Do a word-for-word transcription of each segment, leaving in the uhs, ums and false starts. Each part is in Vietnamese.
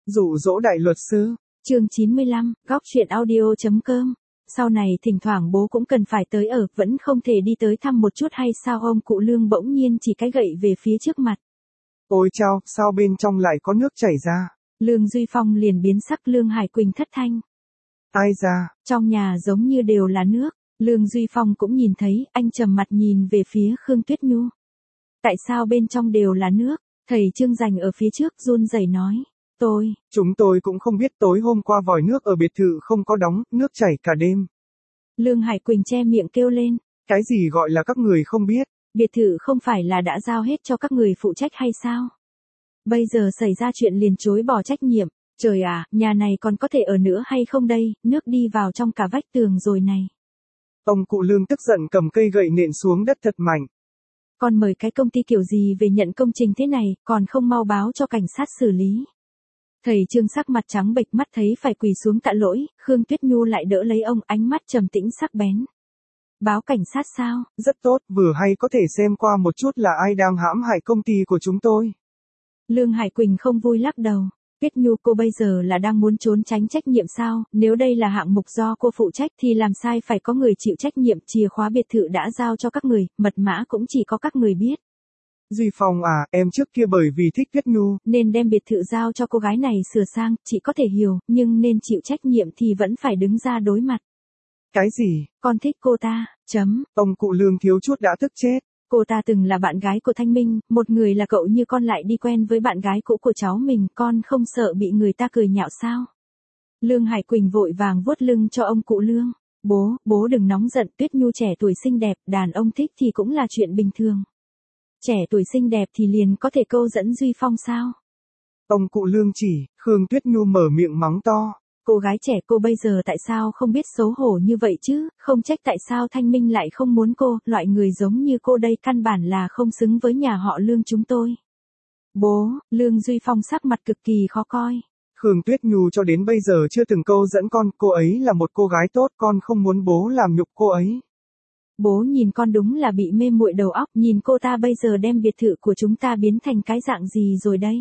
Dụ dỗ đại luật sư. Chương chín mươi lăm, góc truyện audio chấm com. Sau này thỉnh thoảng bố cũng cần phải tới ở, vẫn không thể đi tới thăm một chút hay sao? Ông cụ Lương bỗng nhiên chỉ cái gậy về phía trước mặt. Ôi chao, sao bên trong lại có nước chảy ra? Lương Duy Phong liền biến sắc. Lương Hải Quỳnh thất thanh. Ai ra? Trong nhà giống như đều là nước. Lương Duy Phong cũng nhìn thấy, anh trầm mặt nhìn về phía Khương Tuyết Nhu. Tại sao bên trong đều là nước? Thầy Trương Dành ở phía trước run rẩy nói. Tôi. Chúng tôi cũng không biết, tối hôm qua vòi nước ở biệt thự không có đóng, nước chảy cả đêm. Lương Hải Quỳnh che miệng kêu lên. Cái gì gọi là các người không biết? Biệt thự không phải là đã giao hết cho các người phụ trách hay sao? Bây giờ xảy ra chuyện liền chối bỏ trách nhiệm. Trời à, nhà này còn có thể ở nữa hay không đây? Nước đi vào trong cả vách tường rồi này. Ông cụ Lương tức giận cầm cây gậy nện xuống đất thật mạnh. Còn mời cái công ty kiểu gì về nhận công trình thế này, còn không mau báo cho cảnh sát xử lý. Thầy Trương sắc mặt trắng bệch, mắt thấy phải quỳ xuống tạ lỗi, Khương Tuyết Nhu lại đỡ lấy ông, ánh mắt trầm tĩnh sắc bén. Báo cảnh sát sao? Rất tốt, vừa hay có thể xem qua một chút là ai đang hãm hại công ty của chúng tôi. Lương Hải Quỳnh không vui lắc đầu. Tuyết Nhu, cô bây giờ là đang muốn trốn tránh trách nhiệm sao? Nếu đây là hạng mục do cô phụ trách thì làm sai phải có người chịu trách nhiệm. Chìa khóa biệt thự đã giao cho các người, mật mã cũng chỉ có các người biết. Duy Phong à, em trước kia bởi vì thích Tuyết Nhu nên đem biệt thự giao cho cô gái này sửa sang, chị có thể hiểu, nhưng nên chịu trách nhiệm thì vẫn phải đứng ra đối mặt. Cái gì? Con thích cô ta, chấm. Ông cụ Lương thiếu chút đã tức chết. Cô ta từng là bạn gái của Thanh Minh, một người là cậu như con lại đi quen với bạn gái cũ của cháu mình, con không sợ bị người ta cười nhạo sao? Lương Hải Quỳnh vội vàng vuốt lưng cho ông cụ Lương. Bố, bố đừng nóng giận, Tuyết Nhu trẻ tuổi xinh đẹp, đàn ông thích thì cũng là chuyện bình thường. Trẻ tuổi xinh đẹp thì liền có thể câu dẫn Duy Phong sao? Ông cụ Lương chỉ, Khương Tuyết Nhu mở miệng mắng to. Cô gái trẻ cô bây giờ tại sao không biết xấu hổ như vậy chứ, không trách tại sao Thanh Minh lại không muốn cô, loại người giống như cô đây căn bản là không xứng với nhà họ Lương chúng tôi. Bố, Lương Duy Phong sắc mặt cực kỳ khó coi. Khương Tuyết Nhu cho đến bây giờ chưa từng câu dẫn con, cô ấy là một cô gái tốt, con không muốn bố làm nhục cô ấy. Bố nhìn con đúng là bị mê muội đầu óc, nhìn cô ta bây giờ đem biệt thự của chúng ta biến thành cái dạng gì rồi đây?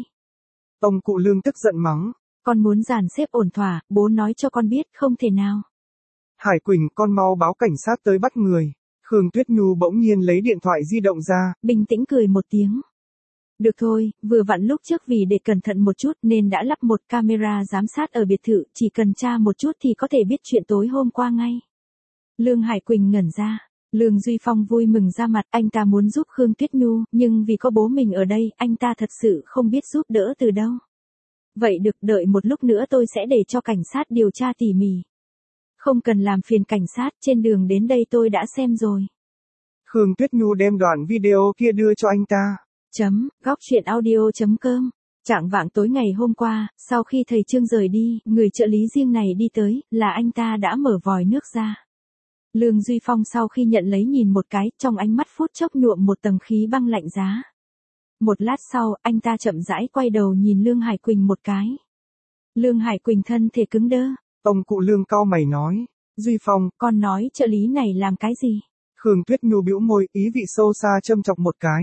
Ông cụ Lương tức giận mắng. Con muốn dàn xếp ổn thỏa, bố nói cho con biết không thể nào. Hải Quỳnh, con mau báo cảnh sát tới bắt người. Khương Tuyết Nhu bỗng nhiên lấy điện thoại di động ra. Bình tĩnh cười một tiếng. Được thôi, vừa vặn lúc trước vì để cẩn thận một chút nên đã lắp một camera giám sát ở biệt thự, chỉ cần tra một chút thì có thể biết chuyện tối hôm qua ngay. Lương Hải Quỳnh ngẩn ra. Lương Duy Phong vui mừng ra mặt, anh ta muốn giúp Khương Tuyết Nhu, nhưng vì có bố mình ở đây, anh ta thật sự không biết giúp đỡ từ đâu. Vậy được, đợi một lúc nữa tôi sẽ để cho cảnh sát điều tra tỉ mỉ. Không cần làm phiền cảnh sát, trên đường đến đây tôi đã xem rồi. Khương Tuyết Nhu đem đoạn video kia đưa cho anh ta. Chấm, góc truyện audio chấm com. Chạng vạng tối ngày hôm qua, sau khi thầy Trương rời đi, người trợ lý riêng này đi tới, là anh ta đã mở vòi nước ra. Lương Duy Phong sau khi nhận lấy nhìn một cái, trong ánh mắt phút chốc nhuộm một tầng khí băng lạnh giá. Một lát sau, anh ta chậm rãi quay đầu nhìn Lương Hải Quỳnh một cái. Lương Hải Quỳnh thân thể cứng đơ. Ông cụ Lương cau mày nói. Duy Phong, con nói trợ lý này làm cái gì? Khương Tuyết Nhu bĩu môi, ý vị sâu xa châm chọc một cái.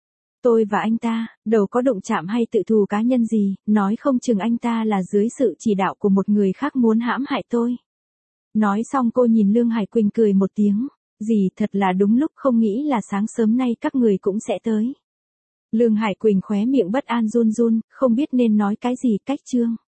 Tôi và anh ta, đâu có đụng chạm hay tự thù cá nhân gì, nói không chừng anh ta là dưới sự chỉ đạo của một người khác muốn hãm hại tôi. Nói xong cô nhìn Lương Hải Quỳnh cười một tiếng. Gì thật là đúng lúc, không nghĩ là sáng sớm nay các người cũng sẽ tới. Lương Hải Quỳnh khóe miệng bất an run run, không biết nên nói cái gì. Cách Trương.